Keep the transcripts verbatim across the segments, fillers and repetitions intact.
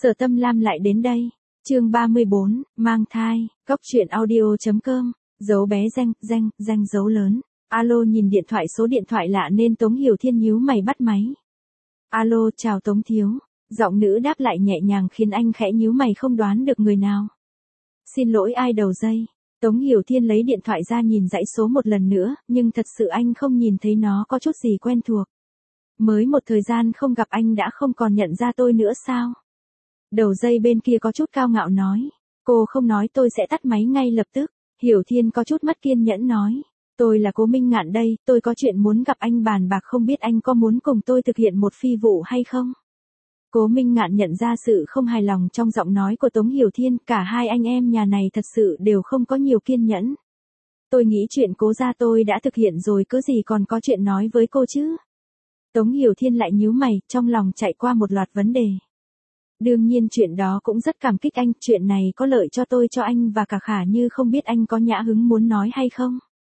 Sở Tâm Lam lại đến đây. Chương ba mươi bốn, mang thai, Cóc truyện audio chấm com, dấu bé danh, danh, danh dấu lớn. Alo, nhìn điện thoại số điện thoại lạ nên Tống Hiểu Thiên nhíu mày bắt máy. Alo, chào Tống thiếu. Giọng nữ đáp lại nhẹ nhàng khiến anh khẽ nhíu mày không đoán được người nào. Xin lỗi, ai đầu dây. Tống Hiểu Thiên lấy điện thoại ra nhìn dãy số một lần nữa, nhưng thật sự anh không nhìn thấy nó có chút gì quen thuộc. Mới một thời gian không gặp anh đã không còn nhận ra tôi nữa sao? Đầu dây bên kia có chút cao ngạo nói. Cô không nói tôi sẽ tắt máy ngay lập tức. Hiểu Thiên có chút mất kiên nhẫn nói. Tôi là Cố Minh Ngạn đây, tôi có chuyện muốn gặp anh bàn bạc, không biết anh có muốn cùng tôi thực hiện một phi vụ hay không? Cố Minh Ngạn nhận ra sự không hài lòng trong giọng nói của Tống Hiểu Thiên, cả hai anh em nhà này thật sự đều không có nhiều kiên nhẫn. Tôi nghĩ chuyện Cố gia tôi đã thực hiện rồi, cứ gì còn có chuyện nói với cô chứ? Tống Hiểu Thiên lại nhíu mày, trong lòng chạy qua một loạt vấn đề. Đương nhiên chuyện đó cũng rất cảm kích anh, chuyện này có lợi cho tôi cho anh và cả Khả Như, không biết anh có nhã hứng muốn nói hay không?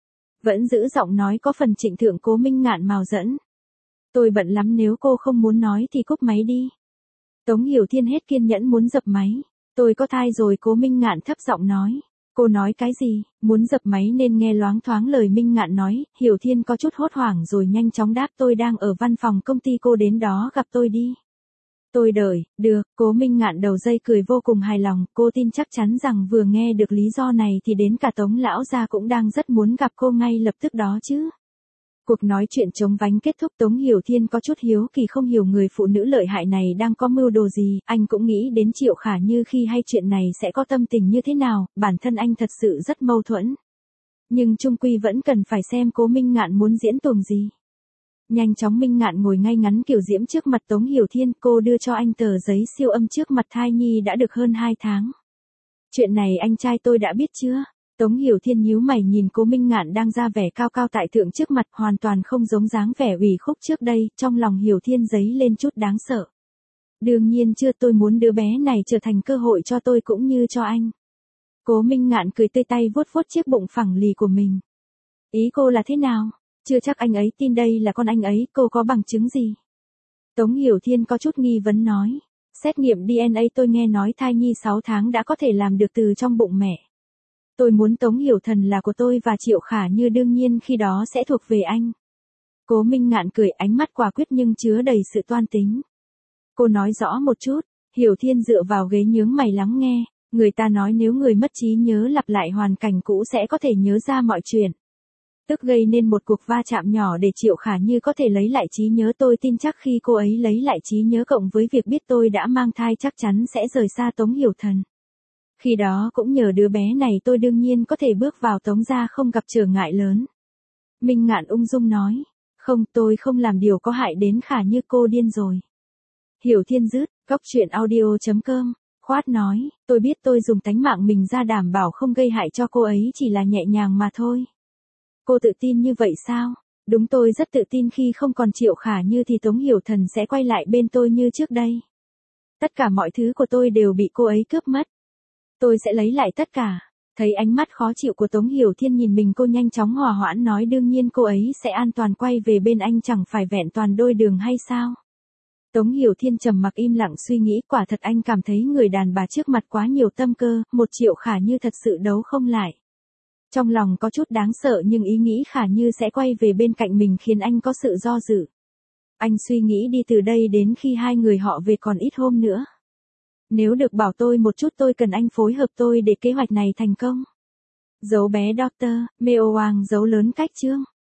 Vẫn giữ giọng nói có phần trịnh thượng Cố Minh Ngạn mào dẫn. Tôi bận lắm, nếu cô không muốn nói thì cúp máy đi. Tống Hiểu Thiên hết kiên nhẫn muốn dập máy. Tôi có thai rồi, Cố Minh Ngạn thấp giọng nói. Cô nói cái gì? Muốn dập máy nên nghe loáng thoáng lời Minh Ngạn nói. Hiểu Thiên có chút hốt hoảng rồi nhanh chóng đáp, tôi đang ở văn phòng công ty, cô đến đó gặp tôi đi. Tôi đợi, được. Cố Minh Ngạn đầu dây cười vô cùng hài lòng, cô tin chắc chắn rằng vừa nghe được lý do này thì đến cả Tống lão gia cũng đang rất muốn gặp cô ngay lập tức đó chứ. Cuộc nói chuyện chống vánh kết thúc, Tống Hiểu Thiên có chút hiếu kỳ không hiểu người phụ nữ lợi hại này đang có mưu đồ gì, anh cũng nghĩ đến Triệu Khả Như khi hay chuyện này sẽ có tâm tình như thế nào, bản thân anh thật sự rất mâu thuẫn. Nhưng chung quy vẫn cần phải xem Cố Minh Ngạn muốn diễn tuồng gì. Nhanh chóng Minh Ngạn ngồi ngay ngắn kiểu diễm trước mặt Tống Hiểu Thiên, cô đưa cho anh tờ giấy siêu âm trước mặt thai nhi đã được hơn hai tháng. Chuyện này anh trai tôi đã biết chưa? Tống Hiểu Thiên nhíu mày nhìn Cố Minh Ngạn đang ra vẻ cao cao tại thượng trước mặt, hoàn toàn không giống dáng vẻ ủy khúc trước đây, trong lòng Hiểu Thiên dấy lên chút đáng sợ. Đương nhiên chưa, tôi muốn đứa bé này trở thành cơ hội cho tôi cũng như cho anh. Cố Minh Ngạn cười tươi, tay vuốt vuốt chiếc bụng phẳng lì của mình. Ý cô là thế nào? Chưa chắc anh ấy tin đây là con anh ấy, cô có bằng chứng gì? Tống Hiểu Thiên có chút nghi vấn nói. Xét nghiệm đê en a tôi nghe nói thai nhi sáu tháng đã có thể làm được từ trong bụng mẹ. Tôi muốn Tống Hiểu Thần là của tôi và Triệu Khả Như đương nhiên khi đó sẽ thuộc về anh. Cố Minh Ngạn cười, ánh mắt quả quyết nhưng chứa đầy sự toan tính. Cô nói rõ một chút. Hiểu Thiên dựa vào ghế nhướng mày lắng nghe. Người ta nói nếu người mất trí nhớ lặp lại hoàn cảnh cũ sẽ có thể nhớ ra mọi chuyện. Tức gây nên một cuộc va chạm nhỏ để Triệu Khả Như có thể lấy lại trí nhớ, tôi tin chắc khi cô ấy lấy lại trí nhớ cộng với việc biết tôi đã mang thai chắc chắn sẽ rời xa Tống Hiểu Thần. Khi đó cũng nhờ đứa bé này tôi đương nhiên có thể bước vào Tống gia không gặp trở ngại lớn. Minh Ngạn ung dung nói. Không, tôi không làm điều có hại đến Khả Như, cô điên rồi. Hiểu Thiên dứt, Cóc truyện audio chấm com, khoát nói, tôi biết tôi dùng tánh mạng mình ra đảm bảo không gây hại cho cô ấy, chỉ là nhẹ nhàng mà thôi. Cô tự tin như vậy sao? Đúng, tôi rất tự tin khi không còn Triệu Khả Như thì Tống Hiểu Thần sẽ quay lại bên tôi như trước đây. Tất cả mọi thứ của tôi đều bị cô ấy cướp mất. Tôi sẽ lấy lại tất cả. Thấy ánh mắt khó chịu của Tống Hiểu Thiên nhìn mình, cô nhanh chóng hòa hoãn nói, đương nhiên cô ấy sẽ an toàn quay về bên anh, chẳng phải vẹn toàn đôi đường hay sao? Tống Hiểu Thiên trầm mặc im lặng suy nghĩ, quả thật anh cảm thấy người đàn bà trước mặt quá nhiều tâm cơ, một Triệu Khả Như thật sự đấu không lại. Trong lòng có chút đáng sợ nhưng ý nghĩ Khả Như sẽ quay về bên cạnh mình khiến anh có sự do dự. Anh suy nghĩ đi từ đây đến khi hai người họ về còn ít hôm nữa. Nếu được bảo tôi một chút, tôi cần anh phối hợp tôi để kế hoạch này thành công. Dấu bé Doctor, Meo Wang dấu lớn cách chương.